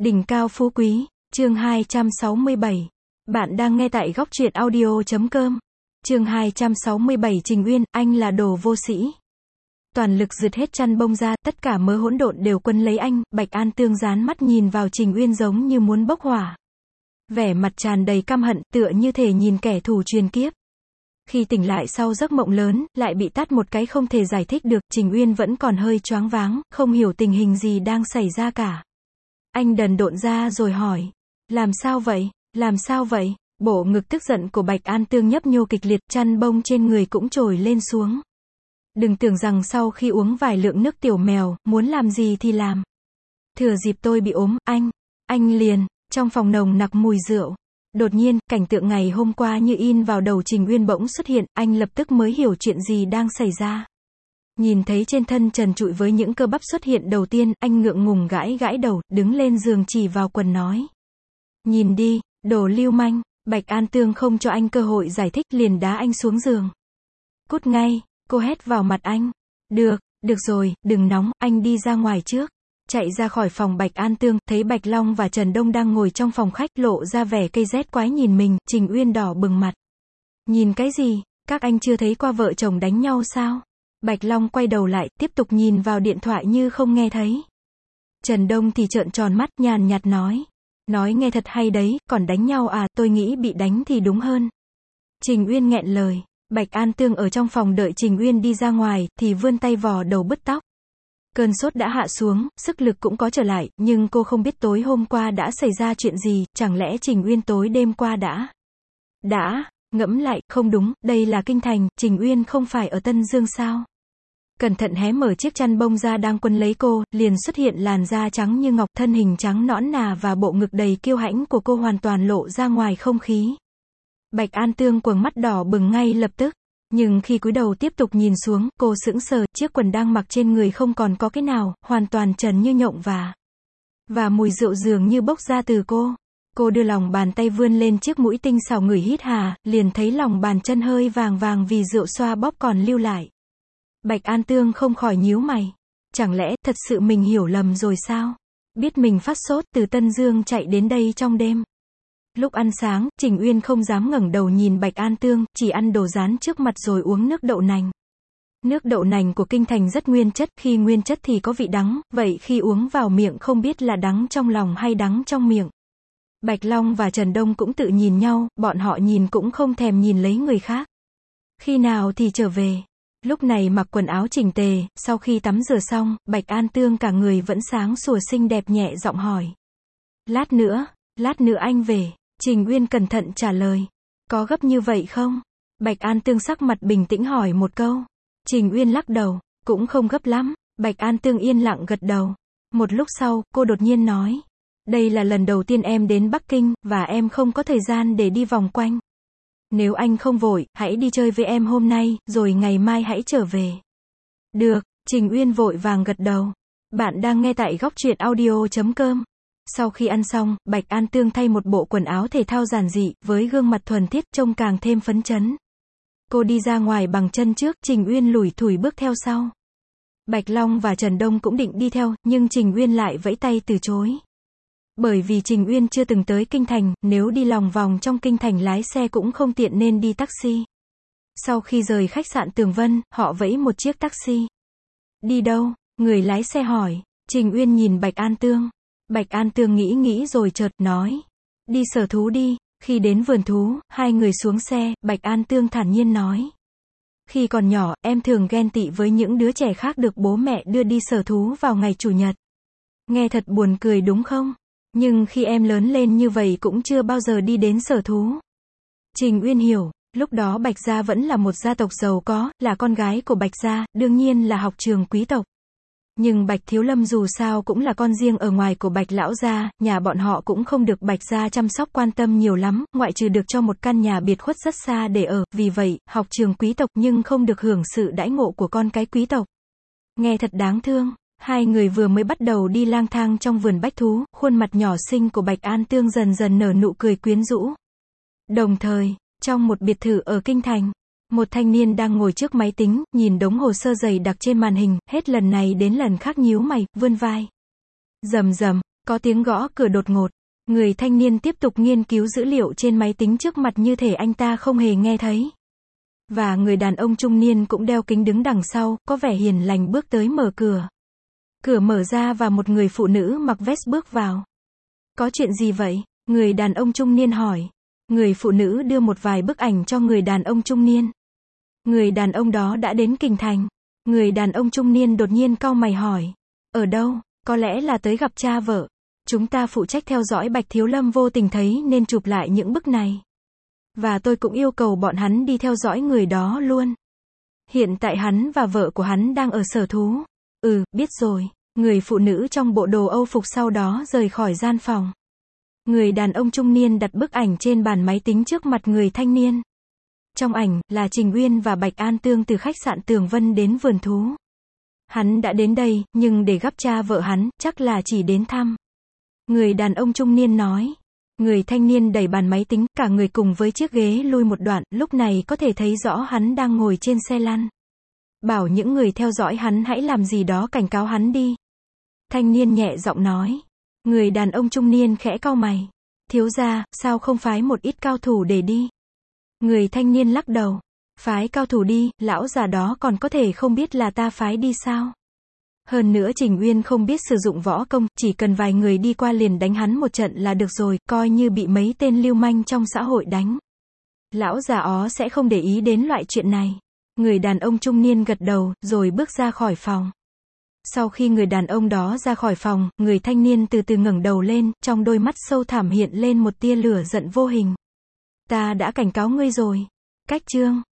Đỉnh cao phú quý, chương 267. Bạn đang nghe tại góc truyện audio.com. Chương 267 Trình Uyên, anh là đồ vô sĩ. Toàn lực rượt hết chăn bông ra, tất cả mớ hỗn độn đều quấn lấy anh, Bạch An Tương dán mắt nhìn vào Trình Uyên giống như muốn bốc hỏa. Vẻ mặt tràn đầy căm hận, tựa như thể nhìn kẻ thù truyền kiếp. Khi tỉnh lại sau giấc mộng lớn, lại bị tát một cái không thể giải thích được, Trình Uyên vẫn còn hơi choáng váng, không hiểu tình hình gì đang xảy ra cả. Anh đần độn ra rồi hỏi, làm sao vậy, làm sao vậy? Bộ ngực tức giận của Bạch An Tương nhấp nhô kịch liệt, chăn bông trên người cũng trồi lên xuống. Đừng tưởng rằng sau khi uống vài lượng nước tiểu mèo, muốn làm gì thì làm. Thừa dịp tôi bị ốm, anh liền, trong phòng nồng nặc mùi rượu. Đột nhiên, cảnh tượng ngày hôm qua như in vào đầu Trình Uyên bỗng xuất hiện, anh lập tức mới hiểu chuyện gì đang xảy ra. Nhìn thấy trên thân trần trụi với những cơ bắp xuất hiện đầu tiên, anh ngượng ngùng gãi gãi đầu, đứng lên giường chỉ vào quần nói. Nhìn đi, đồ lưu manh. Bạch An Tương không cho anh cơ hội giải thích, liền đá anh xuống giường. Cút ngay, cô hét vào mặt anh. Được rồi, đừng nóng, anh đi ra ngoài trước. Chạy ra khỏi phòng Bạch An Tương, thấy Bạch Long và Trần Đông đang ngồi trong phòng khách, lộ ra vẻ cây rét quái nhìn mình, Trình Uyên đỏ bừng mặt. Nhìn cái gì, các anh chưa thấy qua vợ chồng đánh nhau sao? Bạch Long quay đầu lại, tiếp tục nhìn vào điện thoại như không nghe thấy. Trần Đông thì trợn tròn mắt, nhàn nhạt nói. Nói nghe thật hay đấy, còn đánh nhau à, tôi nghĩ bị đánh thì đúng hơn. Trình Uyên nghẹn lời. Bạch An Tương ở trong phòng đợi Trình Uyên đi ra ngoài, thì vươn tay vò đầu bứt tóc. Cơn sốt đã hạ xuống, sức lực cũng có trở lại, nhưng cô không biết tối hôm qua đã xảy ra chuyện gì, chẳng lẽ Trình Uyên tối đêm qua ngẫm lại, không đúng, đây là Kinh Thành, Trình Uyên không phải ở Tân Dương sao? Cẩn thận hé mở chiếc chăn bông ra đang quấn lấy cô, liền xuất hiện làn da trắng như ngọc, thân hình trắng nõn nà và bộ ngực đầy kiêu hãnh của cô hoàn toàn lộ ra ngoài không khí. Bạch An Tương quầng mắt đỏ bừng ngay lập tức. Nhưng khi cúi đầu tiếp tục nhìn xuống, cô sững sờ, chiếc quần đang mặc trên người không còn có cái nào, hoàn toàn trần như nhộng và mùi rượu dường như bốc ra từ cô. Cô đưa lòng bàn tay vươn lên chiếc mũi tinh xảo ngửi hít hà, liền thấy lòng bàn chân hơi vàng vàng vì rượu xoa bóp còn lưu lại. Bạch An Tương không khỏi nhíu mày. Chẳng lẽ, thật sự mình hiểu lầm rồi sao? Biết mình phát sốt từ Tân Dương chạy đến đây trong đêm. Lúc ăn sáng, Trình Uyên không dám ngẩng đầu nhìn Bạch An Tương, chỉ ăn đồ rán trước mặt rồi uống nước đậu nành. Nước đậu nành của Kinh Thành rất nguyên chất, khi nguyên chất thì có vị đắng, vậy khi uống vào miệng không biết là đắng trong lòng hay đắng trong miệng. Bạch Long và Trần Đông cũng tự nhìn nhau, bọn họ nhìn cũng không thèm nhìn lấy người khác. Khi nào thì trở về? Lúc này mặc quần áo chỉnh tề, sau khi tắm rửa xong, Bạch An Tương cả người vẫn sáng sủa xinh đẹp nhẹ giọng hỏi. Lát nữa anh về. Trình Uyên cẩn thận trả lời. Có gấp như vậy không? Bạch An Tương sắc mặt bình tĩnh hỏi một câu. Trình Uyên lắc đầu. Cũng không gấp lắm. Bạch An Tương yên lặng gật đầu. Một lúc sau, cô đột nhiên nói. Đây là lần đầu tiên em đến Bắc Kinh, và em không có thời gian để đi vòng quanh. Nếu anh không vội, hãy đi chơi với em hôm nay, rồi ngày mai hãy trở về. Được, Trình Uyên vội vàng gật đầu. Bạn đang nghe tại góc truyện audio.com. Sau khi ăn xong, Bạch An Tương thay một bộ quần áo thể thao giản dị, với gương mặt thuần khiết trông càng thêm phấn chấn. Cô đi ra ngoài bằng chân trước, Trình Uyên lủi thủi bước theo sau. Bạch Long và Trần Đông cũng định đi theo, nhưng Trình Uyên lại vẫy tay từ chối. Bởi vì Trình Uyên chưa từng tới Kinh Thành, nếu đi lòng vòng trong Kinh Thành lái xe cũng không tiện nên đi taxi. Sau khi rời khách sạn Tường Vân, họ vẫy một chiếc taxi. Đi đâu? Người lái xe hỏi. Trình Uyên nhìn Bạch An Tương. Bạch An Tương nghĩ rồi chợt nói. Đi sở thú đi. Khi đến vườn thú, hai người xuống xe, Bạch An Tương thản nhiên nói. Khi còn nhỏ, em thường ghen tị với những đứa trẻ khác được bố mẹ đưa đi sở thú vào ngày Chủ nhật. Nghe thật buồn cười đúng không? Nhưng khi em lớn lên như vậy cũng chưa bao giờ đi đến sở thú. Trình Uyên hiểu, lúc đó Bạch Gia vẫn là một gia tộc giàu có, là con gái của Bạch Gia, đương nhiên là học trường quý tộc. Nhưng Bạch Thiếu Lâm dù sao cũng là con riêng ở ngoài của Bạch Lão Gia, nhà bọn họ cũng không được Bạch Gia chăm sóc quan tâm nhiều lắm, ngoại trừ được cho một căn nhà biệt khuất rất xa để ở, vì vậy, học trường quý tộc nhưng không được hưởng sự đãi ngộ của con cái quý tộc. Nghe thật đáng thương. Hai người vừa mới bắt đầu đi lang thang trong vườn bách thú, khuôn mặt nhỏ xinh của Bạch An Tương dần dần nở nụ cười quyến rũ. Đồng thời, trong một biệt thự ở Kinh Thành, một thanh niên đang ngồi trước máy tính, nhìn đống hồ sơ dày đặc trên màn hình, hết lần này đến lần khác nhíu mày, vươn vai. Rầm rầm, Có tiếng gõ cửa đột ngột. Người thanh niên tiếp tục nghiên cứu dữ liệu trên máy tính trước mặt như thể anh ta không hề nghe thấy. Và người đàn ông trung niên cũng đeo kính đứng đằng sau, có vẻ hiền lành bước tới mở cửa. Cửa mở ra và một người phụ nữ mặc vest bước vào. Có chuyện gì vậy? Người đàn ông trung niên hỏi. Người phụ nữ đưa một vài bức ảnh cho người đàn ông trung niên. Người đàn ông đó đã đến Kinh Thành. Người đàn ông trung niên đột nhiên cau mày hỏi. Ở đâu? Có lẽ là tới gặp cha vợ. Chúng ta phụ trách theo dõi Bạch Thiếu Lâm vô tình thấy nên chụp lại những bức này. Và tôi cũng yêu cầu bọn hắn đi theo dõi người đó luôn. Hiện tại hắn và vợ của hắn đang ở sở thú. Biết rồi. Người phụ nữ trong bộ đồ Âu phục sau đó rời khỏi gian phòng. Người đàn ông trung niên đặt bức ảnh trên bàn máy tính trước mặt người thanh niên. Trong ảnh, là Trình Uyên và Bạch An Tương từ khách sạn Tường Vân đến vườn thú. Hắn đã đến đây, nhưng để gặp cha vợ hắn, chắc là chỉ đến thăm. Người đàn ông trung niên nói. Người thanh niên đẩy bàn máy tính, cả người cùng với chiếc ghế lui một đoạn, lúc này có thể thấy rõ hắn đang ngồi trên xe lăn. Bảo những người theo dõi hắn hãy làm gì đó cảnh cáo hắn đi. Thanh niên nhẹ giọng nói. Người đàn ông trung niên khẽ cau mày. Thiếu gia, sao không phái một ít cao thủ để đi? Người thanh niên lắc đầu. Phái cao thủ đi, lão già đó còn có thể không biết là ta phái đi sao? Hơn nữa Trình Uyên không biết sử dụng võ công, chỉ cần vài người đi qua liền đánh hắn một trận là được rồi, coi như bị mấy tên lưu manh trong xã hội đánh. Lão già ó sẽ không để ý đến loại chuyện này. Người đàn ông trung niên gật đầu, rồi bước ra khỏi phòng. Sau khi người đàn ông đó ra khỏi phòng, người thanh niên từ từ ngẩng đầu lên, trong đôi mắt sâu thẳm hiện lên một tia lửa giận vô hình. Ta đã cảnh cáo ngươi rồi. Cách chương